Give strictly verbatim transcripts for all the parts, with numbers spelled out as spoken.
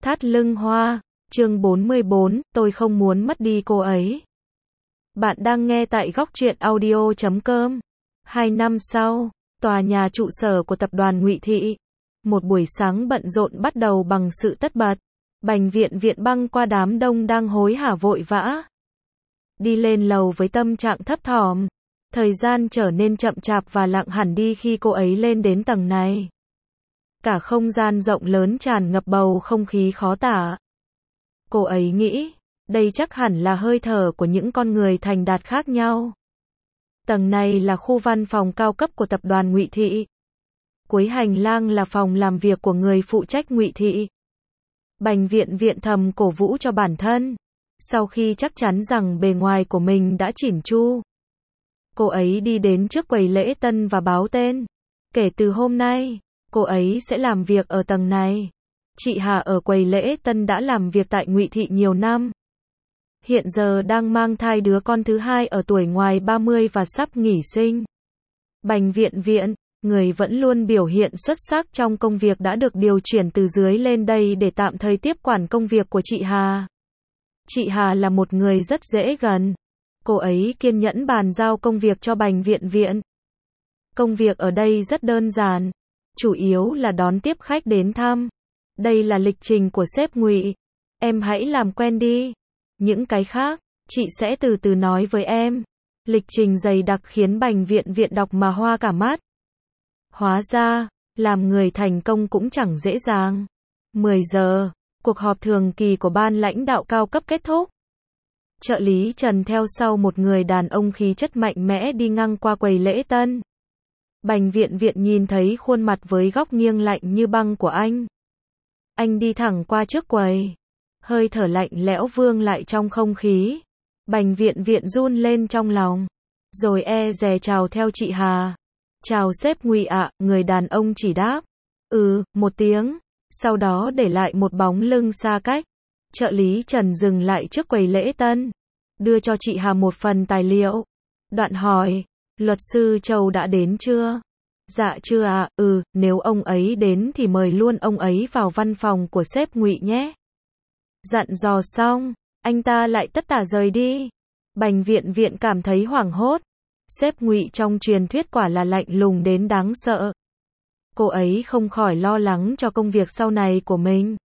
Thắt lưng hoa, chương bốn mươi bốn, tôi không muốn mất đi cô ấy. Bạn đang nghe tại góc truyện audio chấm com. Hai năm sau, tòa nhà trụ sở của tập đoàn Ngụy Thị. Một buổi sáng bận rộn bắt đầu bằng sự tất bật. Bành Viện Viện băng qua đám đông đang hối hả vội vã. Đi lên lầu với tâm trạng thấp thỏm. Thời gian trở nên chậm chạp và lặng hẳn đi khi cô ấy lên đến tầng này. Cả không gian rộng lớn tràn ngập bầu không khí khó tả. Cô ấy nghĩ, đây chắc hẳn là hơi thở của những con người thành đạt khác nhau. Tầng này là khu văn phòng cao cấp của tập đoàn Ngụy Thị. Cuối hành lang là phòng làm việc của người phụ trách Ngụy Thị. Bành Viện Viện thầm cổ vũ cho bản thân. Sau khi chắc chắn rằng bề ngoài của mình đã chỉn chu, cô ấy đi đến trước quầy lễ tân và báo tên. Kể từ hôm nay, cô ấy sẽ làm việc ở tầng này. Chị Hà ở quầy lễ tân đã làm việc tại Ngụy Thị nhiều năm. Hiện giờ đang mang thai đứa con thứ hai ở tuổi ngoài ba mươi và sắp nghỉ sinh. Bành Viện Viện, người vẫn luôn biểu hiện xuất sắc trong công việc đã được điều chuyển từ dưới lên đây để tạm thời tiếp quản công việc của chị Hà. Chị Hà là một người rất dễ gần. Cô ấy kiên nhẫn bàn giao công việc cho Bành Viện Viện. Công việc ở đây rất đơn giản, chủ yếu là đón tiếp khách đến thăm. Đây là lịch trình của sếp Ngụy. Em hãy làm quen đi. Những cái khác, chị sẽ từ từ nói với em. Lịch trình dày đặc khiến Bành Viện Viện đọc mà hoa cả mắt. Hóa ra, làm người thành công cũng chẳng dễ dàng. mười giờ, cuộc họp thường kỳ của ban lãnh đạo cao cấp kết thúc. Trợ lý Trần theo sau một người đàn ông khí chất mạnh mẽ đi ngang qua quầy lễ tân. Bành Viện Viện nhìn thấy khuôn mặt với góc nghiêng lạnh như băng của anh. Anh đi thẳng qua trước quầy. Hơi thở lạnh lẽo vương lại trong không khí. Bành Viện Viện run lên trong lòng. Rồi e dè chào theo chị Hà. Chào sếp Ngụy ạ, người đàn ông chỉ đáp. Ừ, một tiếng. Sau đó để lại một bóng lưng xa cách. Trợ lý Trần dừng lại trước quầy lễ tân. Đưa cho chị Hà một phần tài liệu. Đoạn hỏi, luật sư Châu đã đến chưa? Dạ chưa ạ, à, ừ, nếu ông ấy đến thì mời luôn ông ấy vào văn phòng của sếp Ngụy nhé. Dặn dò xong, anh ta lại tất tả rời đi. Bành Viện Viện cảm thấy hoảng hốt. Sếp Ngụy trong truyền thuyết quả là lạnh lùng đến đáng sợ. Cô ấy không khỏi lo lắng cho công việc sau này của mình.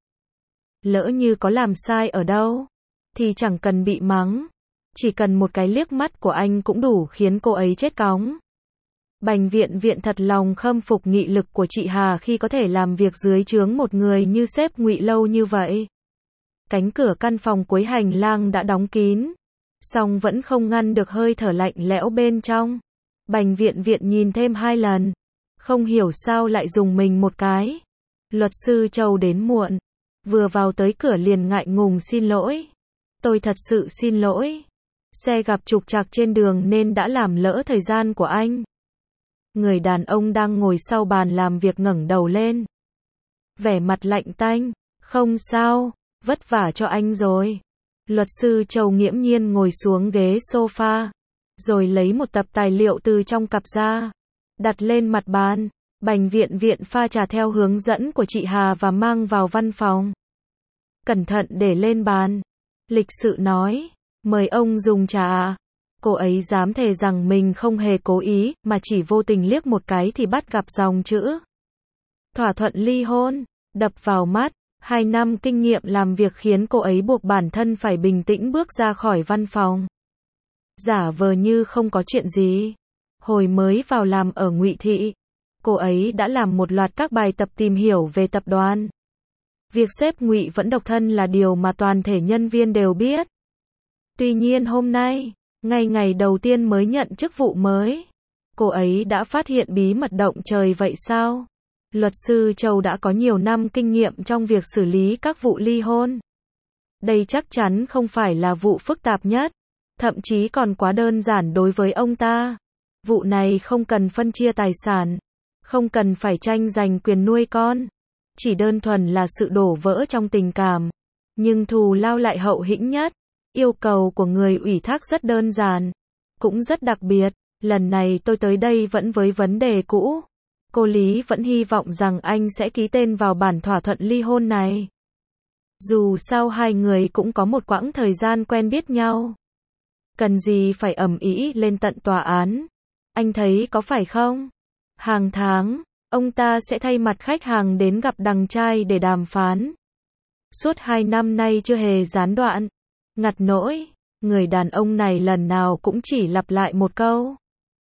Lỡ như có làm sai ở đâu, thì chẳng cần bị mắng. Chỉ cần một cái liếc mắt của anh cũng đủ khiến cô ấy chết cóng. Bành Viện Viện thật lòng khâm phục nghị lực của chị Hà khi có thể làm việc dưới trướng một người như sếp Ngụy lâu như vậy. Cánh cửa căn phòng cuối hành lang đã đóng kín, song vẫn không ngăn được hơi thở lạnh lẽo bên trong. Bành Viện Viện nhìn thêm hai lần, không hiểu sao lại rùng mình một cái. Luật sư Châu đến muộn, vừa vào tới cửa liền ngại ngùng xin lỗi. Tôi thật sự xin lỗi. Xe gặp trục trặc trên đường nên đã làm lỡ thời gian của anh. Người đàn ông đang ngồi sau bàn làm việc ngẩng đầu lên. Vẻ mặt lạnh tanh, không sao, vất vả cho anh rồi. Luật sư Châu nghiễm nhiên ngồi xuống ghế sofa, rồi lấy một tập tài liệu từ trong cặp ra, đặt lên mặt bàn. Bành Viện Viện pha trà theo hướng dẫn của chị Hà và mang vào văn phòng. Cẩn thận để lên bàn. Lịch sự nói, mời ông dùng trà ạ. Cô ấy dám thề rằng mình không hề cố ý, mà chỉ vô tình liếc một cái thì bắt gặp dòng chữ thỏa thuận ly hôn, đập vào mắt. Hai năm kinh nghiệm làm việc khiến cô ấy buộc bản thân phải bình tĩnh bước ra khỏi văn phòng. Giả vờ như không có chuyện gì. Hồi mới vào làm ở Ngụy Thị, cô ấy đã làm một loạt các bài tập tìm hiểu về tập đoàn. Việc sếp Ngụy vẫn độc thân là điều mà toàn thể nhân viên đều biết. Tuy nhiên hôm nay, ngay ngày đầu tiên mới nhận chức vụ mới, cô ấy đã phát hiện bí mật động trời vậy sao? Luật sư Châu đã có nhiều năm kinh nghiệm trong việc xử lý các vụ ly hôn. Đây chắc chắn không phải là vụ phức tạp nhất, thậm chí còn quá đơn giản đối với ông ta. Vụ này không cần phân chia tài sản, không cần phải tranh giành quyền nuôi con, chỉ đơn thuần là sự đổ vỡ trong tình cảm. Nhưng thù lao lại hậu hĩnh nhất. Yêu cầu của người ủy thác rất đơn giản, cũng rất đặc biệt. Lần này tôi tới đây vẫn với vấn đề cũ. Cô Lý vẫn hy vọng rằng anh sẽ ký tên vào bản thỏa thuận ly hôn này. Dù sao hai người cũng có một quãng thời gian quen biết nhau. Cần gì phải ầm ĩ lên tận tòa án. Anh thấy có phải không? Hàng tháng, ông ta sẽ thay mặt khách hàng đến gặp đằng trai để đàm phán. Suốt hai năm nay chưa hề gián đoạn. Ngặt nỗi, người đàn ông này lần nào cũng chỉ lặp lại một câu.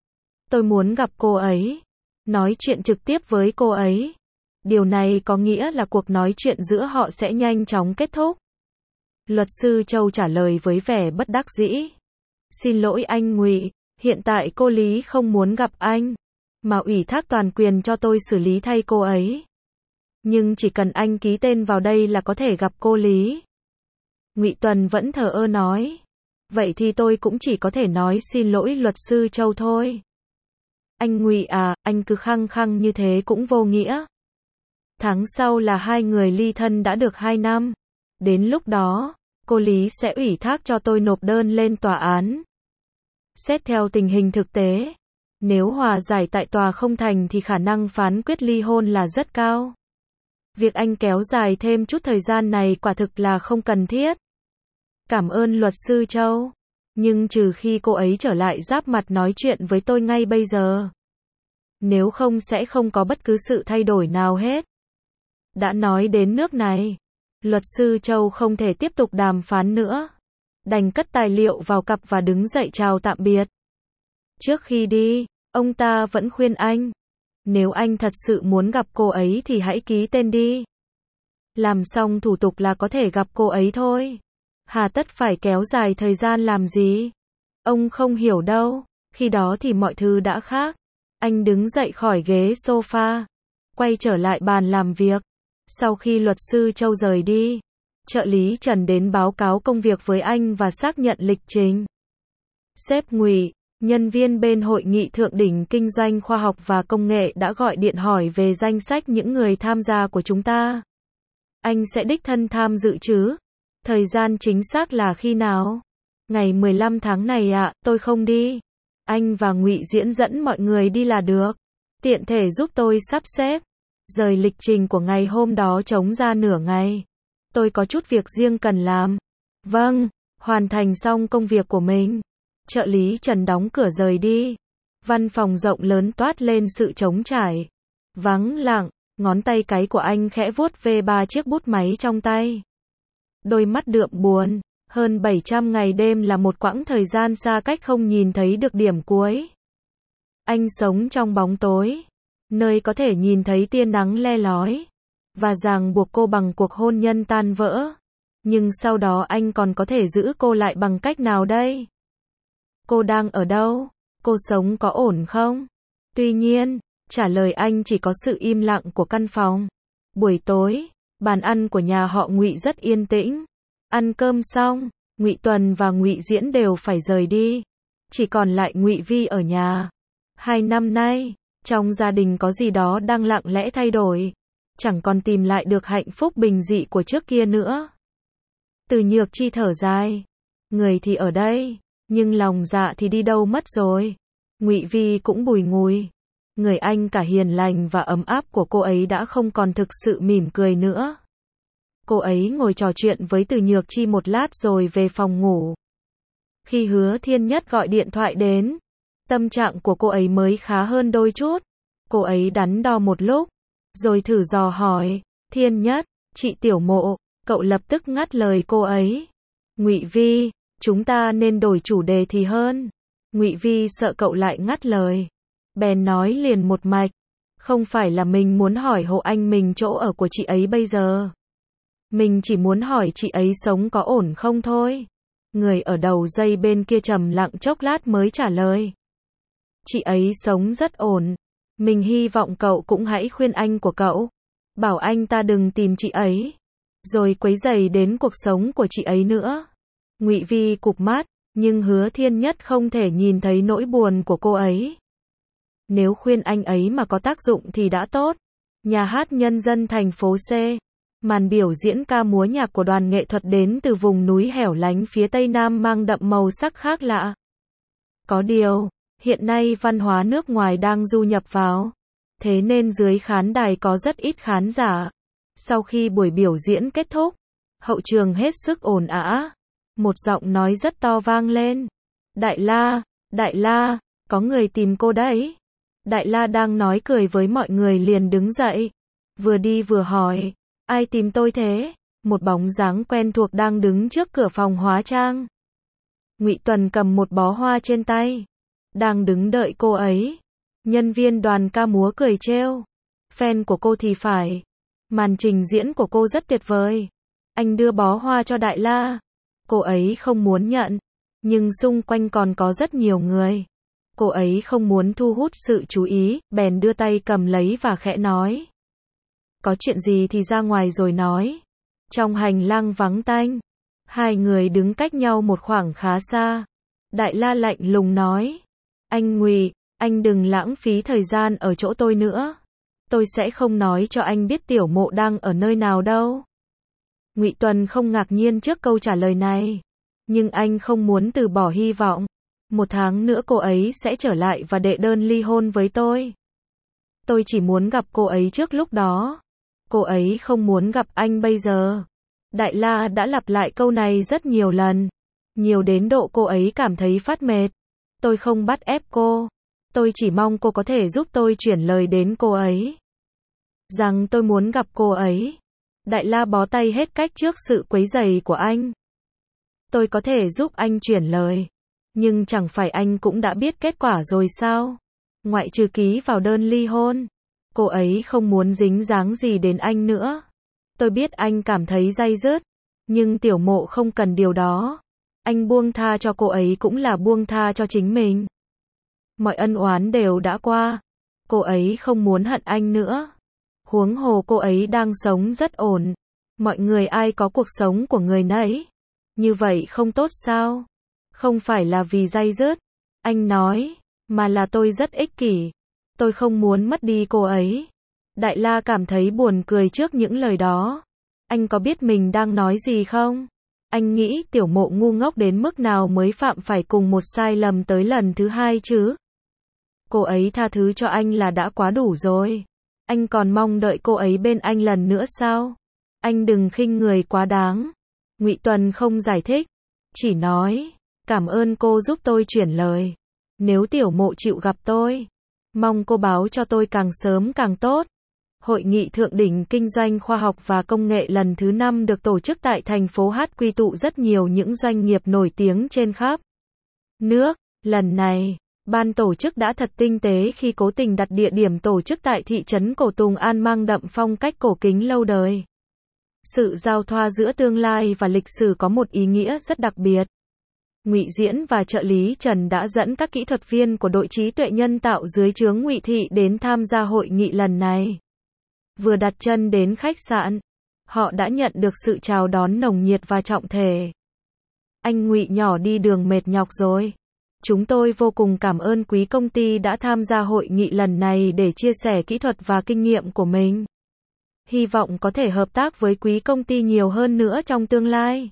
Tôi muốn gặp cô ấy. Nói chuyện trực tiếp với cô ấy. Điều này có nghĩa là cuộc nói chuyện giữa họ sẽ nhanh chóng kết thúc. Luật sư Châu trả lời với vẻ bất đắc dĩ. Xin lỗi anh Ngụy, hiện tại cô Lý không muốn gặp anh, mà ủy thác toàn quyền cho tôi xử lý thay cô ấy. Nhưng chỉ cần anh ký tên vào đây là có thể gặp cô Lý. Ngụy Tuần vẫn thờ ơ nói. Vậy thì tôi cũng chỉ có thể nói xin lỗi luật sư Châu thôi. Anh Ngụy à, anh cứ khăng khăng như thế cũng vô nghĩa. Tháng sau là hai người ly thân đã được hai năm. Đến lúc đó, cô Lý sẽ ủy thác cho tôi nộp đơn lên tòa án. Xét theo tình hình thực tế, nếu hòa giải tại tòa không thành thì khả năng phán quyết ly hôn là rất cao. Việc anh kéo dài thêm chút thời gian này quả thực là không cần thiết. Cảm ơn luật sư Châu. Nhưng trừ khi cô ấy trở lại giáp mặt nói chuyện với tôi ngay bây giờ. Nếu không sẽ không có bất cứ sự thay đổi nào hết. Đã nói đến nước này, luật sư Châu không thể tiếp tục đàm phán nữa. Đành cất tài liệu vào cặp và đứng dậy chào tạm biệt. Trước khi đi, ông ta vẫn khuyên anh. Nếu anh thật sự muốn gặp cô ấy thì hãy ký tên đi. Làm xong thủ tục là có thể gặp cô ấy thôi. Hà tất phải kéo dài thời gian làm gì? Ông không hiểu đâu. Khi đó thì mọi thứ đã khác. Anh đứng dậy khỏi ghế sofa, quay trở lại bàn làm việc. Sau khi luật sư Châu rời đi, trợ lý Trần đến báo cáo công việc với anh và xác nhận lịch trình. Sếp Ngụy, nhân viên bên Hội nghị Thượng đỉnh Kinh doanh Khoa học và Công nghệ đã gọi điện hỏi về danh sách những người tham gia của chúng ta. Anh sẽ đích thân tham dự chứ? Thời gian chính xác là khi nào? Ngày mười lăm tháng này ạ, à, tôi không đi. Anh và Ngụy Diễn dẫn mọi người đi là được. Tiện thể giúp tôi sắp xếp. Rời lịch trình của ngày hôm đó trống ra nửa ngày. Tôi có chút việc riêng cần làm. Vâng, hoàn thành xong công việc của mình. Trợ lý Trần đóng cửa rời đi. Văn phòng rộng lớn toát lên sự trống trải. Vắng lặng, ngón tay cái của anh khẽ vuốt về ba chiếc bút máy trong tay. Đôi mắt đượm buồn. Hơn bảy trăm ngày đêm là một quãng thời gian xa cách không nhìn thấy được điểm cuối. Anh sống trong bóng tối, nơi có thể nhìn thấy tia nắng le lói, và ràng buộc cô bằng cuộc hôn nhân tan vỡ. Nhưng sau đó anh còn có thể giữ cô lại bằng cách nào đây? Cô đang ở đâu? Cô sống có ổn không? Tuy nhiên, trả lời anh chỉ có sự im lặng của căn phòng. Buổi tối, bàn ăn của nhà họ Ngụy rất yên tĩnh. Ăn cơm xong, Ngụy Tuần và Ngụy Diễn đều phải rời đi. Chỉ còn lại Ngụy Vi ở nhà. Hai năm nay, trong gia đình có gì đó đang lặng lẽ thay đổi. Chẳng còn tìm lại được hạnh phúc bình dị của trước kia nữa. Từ Nhược Chi thở dài. Người thì ở đây, nhưng lòng dạ thì đi đâu mất rồi. Ngụy Vi cũng bùi ngùi. Người anh cả hiền lành và ấm áp của cô ấy đã không còn thực sự mỉm cười nữa. Cô ấy ngồi trò chuyện với Từ Nhược Chi một lát rồi về phòng ngủ. Khi Hứa Thiên Nhất gọi điện thoại đến, tâm trạng của cô ấy mới khá hơn đôi chút. Cô ấy đắn đo một lúc, rồi thử dò hỏi, Thiên Nhất, chị Tiểu Mộ, cậu lập tức ngắt lời cô ấy. Ngụy Vi, chúng ta nên đổi chủ đề thì hơn. Ngụy Vi sợ cậu lại ngắt lời. Bèn nói liền một mạch, không phải là mình muốn hỏi hộ anh mình chỗ ở của chị ấy bây giờ. Mình chỉ muốn hỏi chị ấy sống có ổn không thôi. Người ở đầu dây bên kia trầm lặng chốc lát mới trả lời. Chị ấy sống rất ổn. Mình hy vọng cậu cũng hãy khuyên anh của cậu. Bảo anh ta đừng tìm chị ấy. Rồi quấy rầy đến cuộc sống của chị ấy nữa. Ngụy Vi cụp mắt, nhưng Hứa Thiên Nhất không thể nhìn thấy nỗi buồn của cô ấy. Nếu khuyên anh ấy mà có tác dụng thì đã tốt. Nhà hát nhân dân thành phố C. Màn biểu diễn ca múa nhạc của đoàn nghệ thuật đến từ vùng núi hẻo lánh phía Tây Nam mang đậm màu sắc khác lạ. Có điều, hiện nay văn hóa nước ngoài đang du nhập vào. Thế nên dưới khán đài có rất ít khán giả. Sau khi buổi biểu diễn kết thúc, Hậu trường hết sức ồn ào. Một giọng nói rất to vang lên. Đại La, Đại La, có người tìm cô đấy. Đại La đang nói cười với mọi người liền đứng dậy. Vừa đi vừa hỏi, ai tìm tôi thế? Một bóng dáng quen thuộc đang đứng trước cửa phòng hóa trang. Ngụy Tuần cầm một bó hoa trên tay, đang đứng đợi cô ấy. Nhân viên đoàn ca múa cười trêu. Fan của cô thì phải. Màn trình diễn của cô rất tuyệt vời. Anh đưa bó hoa cho Đại La. Cô ấy không muốn nhận, nhưng xung quanh còn có rất nhiều người. Cô ấy không muốn thu hút sự chú ý, bèn đưa tay cầm lấy và khẽ nói. Có chuyện gì thì ra ngoài rồi nói. Trong hành lang vắng tanh, hai người đứng cách nhau một khoảng khá xa. Đại La lạnh lùng nói. Anh Ngụy, anh đừng lãng phí thời gian ở chỗ tôi nữa. Tôi sẽ không nói cho anh biết Tiểu Mộ đang ở nơi nào đâu. Ngụy Tuần không ngạc nhiên trước câu trả lời này. Nhưng anh không muốn từ bỏ hy vọng. Một tháng nữa cô ấy sẽ trở lại và đệ đơn ly hôn với tôi. Tôi chỉ muốn gặp cô ấy trước lúc đó. Cô ấy không muốn gặp anh bây giờ. Đại La đã lặp lại câu này rất nhiều lần. Nhiều đến độ cô ấy cảm thấy phát mệt. Tôi không bắt ép cô. Tôi chỉ mong cô có thể giúp tôi chuyển lời đến cô ấy. Rằng tôi muốn gặp cô ấy. Đại La bó tay hết cách trước sự quấy rầy của anh. Tôi có thể giúp anh chuyển lời. Nhưng chẳng phải anh cũng đã biết kết quả rồi sao? Ngoại trừ ký vào đơn ly hôn. Cô ấy không muốn dính dáng gì đến anh nữa. Tôi biết anh cảm thấy day dứt. Nhưng Tiểu Mộ không cần điều đó. Anh buông tha cho cô ấy cũng là buông tha cho chính mình. Mọi ân oán đều đã qua. Cô ấy không muốn hận anh nữa. Huống hồ cô ấy đang sống rất ổn. Mọi người ai có cuộc sống của người nấy. Như vậy không tốt sao? Không phải là vì day dứt. Anh nói. Mà là tôi rất ích kỷ. Tôi không muốn mất đi cô ấy. Đại La cảm thấy buồn cười trước những lời đó. Anh có biết mình đang nói gì không? Anh nghĩ Tiểu Mộ ngu ngốc đến mức nào mới phạm phải cùng một sai lầm tới lần thứ hai chứ? Cô ấy tha thứ cho anh là đã quá đủ rồi. Anh còn mong đợi cô ấy bên anh lần nữa sao? Anh đừng khinh người quá đáng. Ngụy Tuần không giải thích. Chỉ nói. Cảm ơn cô giúp tôi chuyển lời. Nếu Tiểu Mộ chịu gặp tôi. Mong cô báo cho tôi càng sớm càng tốt. Hội nghị thượng đỉnh kinh doanh khoa học và công nghệ lần thứ năm được tổ chức tại thành phố Hát quy tụ rất nhiều những doanh nghiệp nổi tiếng trên khắp nước. Lần này, ban tổ chức đã thật tinh tế khi cố tình đặt địa điểm tổ chức tại thị trấn Cổ Tùng An mang đậm phong cách cổ kính lâu đời. Sự giao thoa giữa tương lai và lịch sử có một ý nghĩa rất đặc biệt. Ngụy Diễn và trợ lý Trần đã dẫn các kỹ thuật viên của đội trí tuệ nhân tạo dưới trướng Ngụy Thị đến tham gia hội nghị lần này. Vừa đặt chân đến khách sạn, họ đã nhận được sự chào đón nồng nhiệt và trọng thể. Anh Ngụy nhỏ đi đường mệt nhọc rồi. Chúng tôi vô cùng cảm ơn quý công ty đã tham gia hội nghị lần này để chia sẻ kỹ thuật và kinh nghiệm của mình. Hy vọng có thể hợp tác với quý công ty nhiều hơn nữa trong tương lai.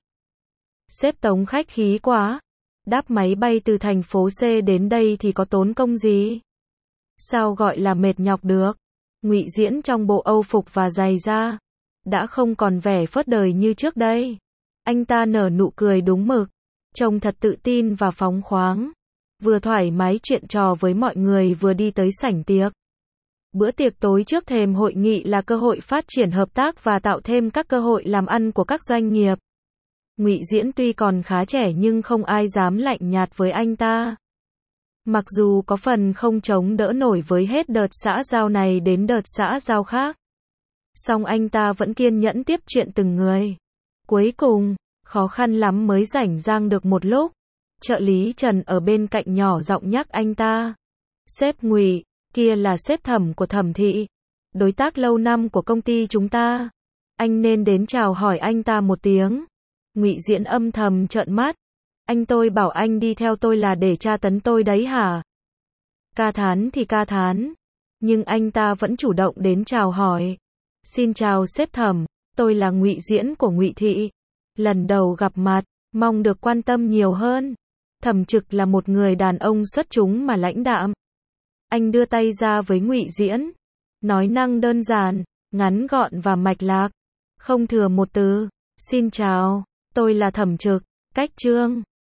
Sếp Tống khách khí quá. Đáp máy bay từ thành phố C đến đây thì có tốn công gì? Sao gọi là mệt nhọc được? Ngụy Diễn trong bộ âu phục và giày da, đã không còn vẻ phớt đời như trước đây. Anh ta nở nụ cười đúng mực, trông thật tự tin và phóng khoáng. Vừa thoải mái chuyện trò với mọi người vừa đi tới sảnh tiệc. Bữa tiệc tối trước thềm hội nghị là cơ hội phát triển hợp tác và tạo thêm các cơ hội làm ăn của các doanh nghiệp. Ngụy Diễn tuy còn khá trẻ nhưng không ai dám lạnh nhạt với anh ta. Mặc dù có phần không chống đỡ nổi với hết đợt xã giao này đến đợt xã giao khác. Song anh ta vẫn kiên nhẫn tiếp chuyện từng người. Cuối cùng, khó khăn lắm mới rảnh rang được một lúc. Trợ lý Trần ở bên cạnh nhỏ giọng nhắc anh ta. Sếp Ngụy, kia là sếp Thẩm của Thẩm Thị. Đối tác lâu năm của công ty chúng ta. Anh nên đến chào hỏi anh ta một tiếng. Ngụy Diễn âm thầm trợn mắt. Anh tôi bảo anh đi theo tôi là để tra tấn tôi đấy hả? Ca thán thì ca thán. Nhưng anh ta vẫn chủ động đến chào hỏi. Xin chào sếp Thẩm, tôi là Ngụy Diễn của Ngụy Thị. Lần đầu gặp mặt, mong được quan tâm nhiều hơn. Thẩm Trực là một người đàn ông xuất chúng mà lãnh đạm. Anh đưa tay ra với Ngụy Diễn. Nói năng đơn giản, ngắn gọn và mạch lạc. Không thừa một từ. Xin chào, tôi là Thẩm Trực, cách chương